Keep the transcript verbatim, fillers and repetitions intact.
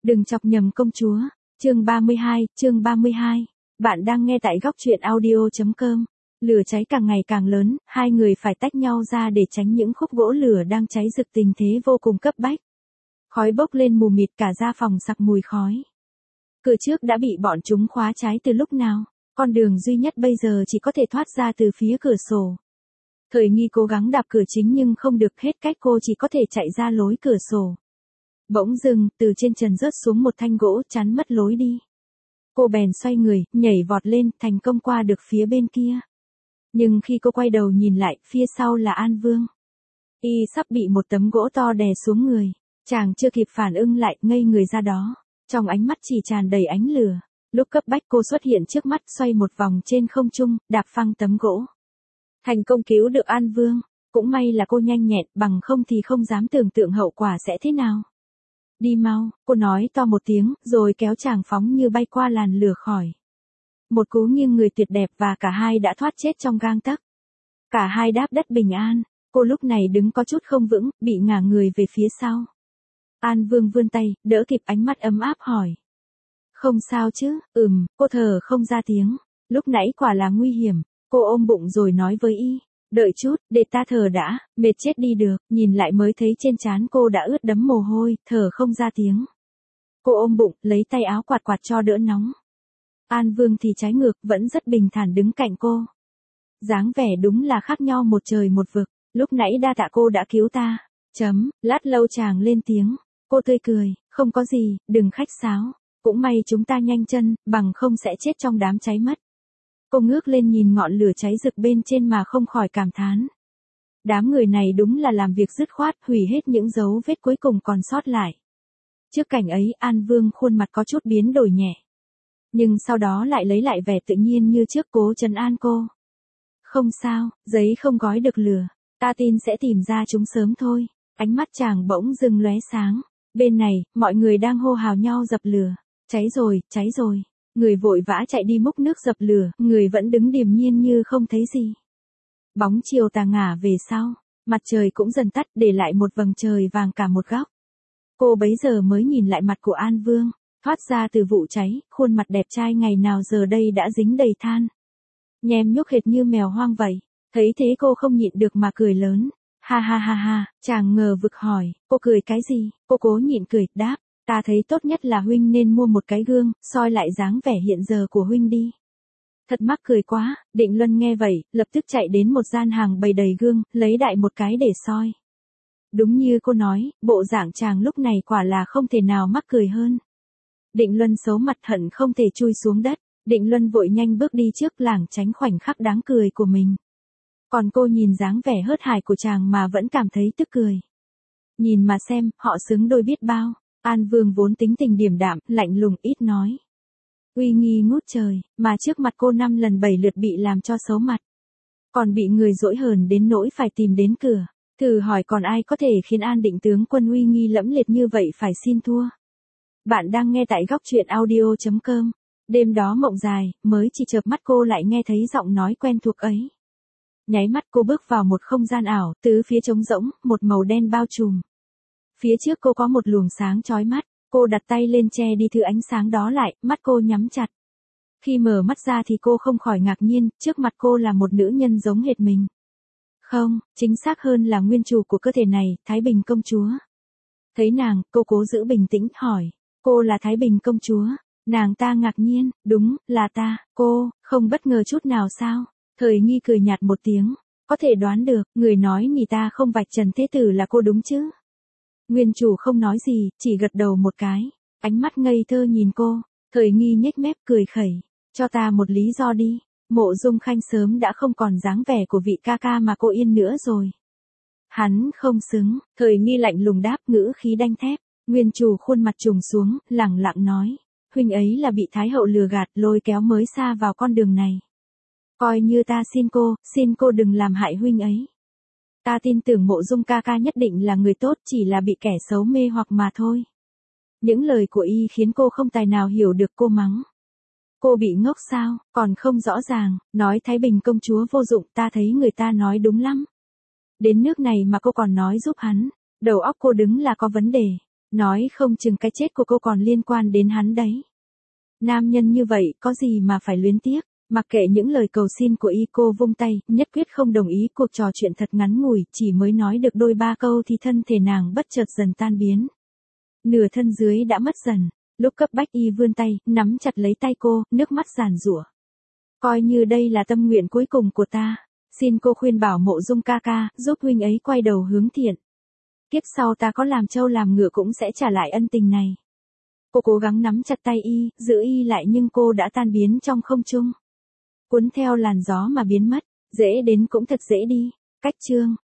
Đừng chọc nhầm công chúa. Chương ba mươi hai, chương ba mươi hai. Bạn đang nghe tại góc truyện audio chấm com. Lửa cháy càng ngày càng lớn, hai người phải tách nhau ra để tránh những khúc gỗ lửa đang cháy rực, tình thế vô cùng cấp bách. Khói bốc lên mù mịt, cả gian phòng sặc mùi khói. Cửa trước đã bị bọn chúng khóa trái từ lúc nào, con đường duy nhất bây giờ chỉ có thể thoát ra từ phía cửa sổ. Thời Nghi cố gắng đạp cửa chính nhưng không được, hết cách cô chỉ có thể chạy ra lối cửa sổ. Bỗng dưng, từ trên trần rớt xuống một thanh gỗ chắn mất lối đi. Cô bèn xoay người, nhảy vọt lên, thành công qua được phía bên kia. Nhưng khi cô quay đầu nhìn lại, phía sau là An Vương. Y sắp bị một tấm gỗ to đè xuống người. Chàng chưa kịp phản ứng lại, ngây người ra đó. Trong ánh mắt chỉ tràn đầy ánh lửa. Lúc cấp bách cô xuất hiện trước mắt, xoay một vòng trên không trung, đạp phăng tấm gỗ. Thành công cứu được An Vương. Cũng may là cô nhanh nhẹn, bằng không thì không dám tưởng tượng hậu quả sẽ thế nào. Đi mau, cô nói to một tiếng, rồi kéo chàng phóng như bay qua làn lửa khỏi. Một cú nghiêng người tuyệt đẹp và cả hai đã thoát chết trong gang tấc. Cả hai đáp đất bình an, cô lúc này đứng có chút không vững, bị ngả người về phía sau. An Vương vươn tay, đỡ kịp, ánh mắt ấm áp hỏi. Không sao chứ? Ừm, cô thở không ra tiếng. Lúc nãy quả là nguy hiểm, cô ôm bụng rồi nói với y. Đợi chút, để ta thở đã, mệt chết đi được, nhìn lại mới thấy trên trán cô đã ướt đẫm mồ hôi, thở không ra tiếng. Cô ôm bụng, lấy tay áo quạt quạt cho đỡ nóng. An Vương thì trái ngược, vẫn rất bình thản đứng cạnh cô. Dáng vẻ đúng là khác nhau một trời một vực, lúc nãy đa tạ cô đã cứu ta. Chấm, lát lâu chàng lên tiếng. Cô tươi cười, không có gì, đừng khách sáo. Cũng may chúng ta nhanh chân, bằng không sẽ chết trong đám cháy mất. Cô ngước lên nhìn ngọn lửa cháy rực bên trên mà không khỏi cảm thán. Đám người này đúng là làm việc dứt khoát, hủy hết những dấu vết cuối cùng còn sót lại. Trước cảnh ấy, An Vương khuôn mặt có chút biến đổi nhẹ. Nhưng sau đó lại lấy lại vẻ tự nhiên như trước, cố trấn an cô. Không sao, giấy không gói được lửa. Ta tin sẽ tìm ra chúng sớm thôi. Ánh mắt chàng bỗng dưng lóe sáng. Bên này, mọi người đang hô hào nhau dập lửa. Cháy rồi, cháy rồi. Người vội vã chạy đi múc nước dập lửa, người vẫn đứng điềm nhiên như không thấy gì. Bóng chiều tà ngả về sau, mặt trời cũng dần tắt, để lại một vầng trời vàng cả một góc. Cô bấy giờ mới nhìn lại mặt của An Vương, thoát ra từ vụ cháy, khuôn mặt đẹp trai ngày nào giờ đây đã dính đầy than. Nhem nhuốc hệt như mèo hoang vậy, thấy thế cô không nhịn được mà cười lớn. Ha ha ha ha, chàng ngờ vực hỏi, cô cười cái gì? Cô cố nhịn cười, đáp. Ta thấy tốt nhất là huynh nên mua một cái gương, soi lại dáng vẻ hiện giờ của huynh đi. Thật mắc cười quá, Định Luân nghe vậy, lập tức chạy đến một gian hàng bày đầy gương, lấy đại một cái để soi. Đúng như cô nói, bộ dạng chàng lúc này quả là không thể nào mắc cười hơn. Định Luân xấu mặt hận không thể chui xuống đất, Định Luân vội nhanh bước đi trước lảng tránh khoảnh khắc đáng cười của mình. Còn cô nhìn dáng vẻ hớt hải của chàng mà vẫn cảm thấy tức cười. Nhìn mà xem, họ xứng đôi biết bao. An Vương vốn tính tình điềm đạm, lạnh lùng, ít nói. Uy nghi ngút trời, mà trước mặt cô năm lần bảy lượt bị làm cho xấu mặt. Còn bị người dỗi hờn đến nỗi phải tìm đến cửa. Thử hỏi còn ai có thể khiến An Định tướng quân uy nghi lẫm liệt như vậy phải xin thua. Bạn đang nghe tại góc truyện audio chấm com. Đêm đó mộng dài, mới chỉ chợp mắt cô lại nghe thấy giọng nói quen thuộc ấy. Nháy mắt cô bước vào một không gian ảo, tứ phía trống rỗng, một màu đen bao trùm. Phía trước cô có một luồng sáng chói mắt, cô đặt tay lên che đi thứ ánh sáng đó lại, mắt cô nhắm chặt. Khi mở mắt ra thì cô không khỏi ngạc nhiên, trước mặt cô là một nữ nhân giống hệt mình. Không, chính xác hơn là nguyên chủ của cơ thể này, Thái Bình công chúa. Thấy nàng, cô cố giữ bình tĩnh, hỏi, cô là Thái Bình công chúa? Nàng ta ngạc nhiên, đúng, là ta. Cô, không bất ngờ chút nào sao? Thời Nghi cười nhạt một tiếng, có thể đoán được, người nói nì ta không vạch trần thế tử là cô đúng chứ? Nguyên chủ không nói gì, chỉ gật đầu một cái, ánh mắt ngây thơ nhìn cô. Thời Nghi nhếch mép cười khẩy, cho ta một lý do đi. Mộ Dung Khanh sớm đã không còn dáng vẻ của vị ca ca mà cô yên nữa rồi. Hắn không xứng, Thời Nghi lạnh lùng đáp, ngữ khí đanh thép. Nguyên chủ khuôn mặt trùng xuống, lẳng lặng nói, huynh ấy là bị Thái hậu lừa gạt lôi kéo mới xa vào con đường này. Coi như ta xin cô, xin cô đừng làm hại huynh ấy. Ta tin tưởng Mộ Dung ca ca nhất định là người tốt, chỉ là bị kẻ xấu mê hoặc mà thôi. Những lời của y khiến cô không tài nào hiểu được, cô mắng. Cô bị ngốc sao, còn không rõ ràng, nói Thái Bình công chúa vô dụng, ta thấy người ta nói đúng lắm. Đến nước này mà cô còn nói giúp hắn, đầu óc cô đứng là có vấn đề. Nói không chừng cái chết của cô còn liên quan đến hắn đấy. Nam nhân như vậy có gì mà phải luyến tiếc, mặc kệ những lời cầu xin của y, cô vung tay, nhất quyết không đồng ý. Cuộc trò chuyện thật ngắn ngủi, chỉ mới nói được đôi ba câu thì thân thể nàng bất chợt dần tan biến. Nửa thân dưới đã mất dần, lúc cấp bách y vươn tay, nắm chặt lấy tay cô, nước mắt giàn giụa. Coi như đây là tâm nguyện cuối cùng của ta, xin cô khuyên bảo Mộ Dung ca ca, giúp huynh ấy quay đầu hướng thiện. Kiếp sau ta có làm trâu làm ngựa cũng sẽ trả lại ân tình này. Cô cố gắng nắm chặt tay y, giữ y lại nhưng cô đã tan biến trong không trung. Cuốn theo làn gió mà biến mất, dễ đến cũng thật dễ đi. Cách chương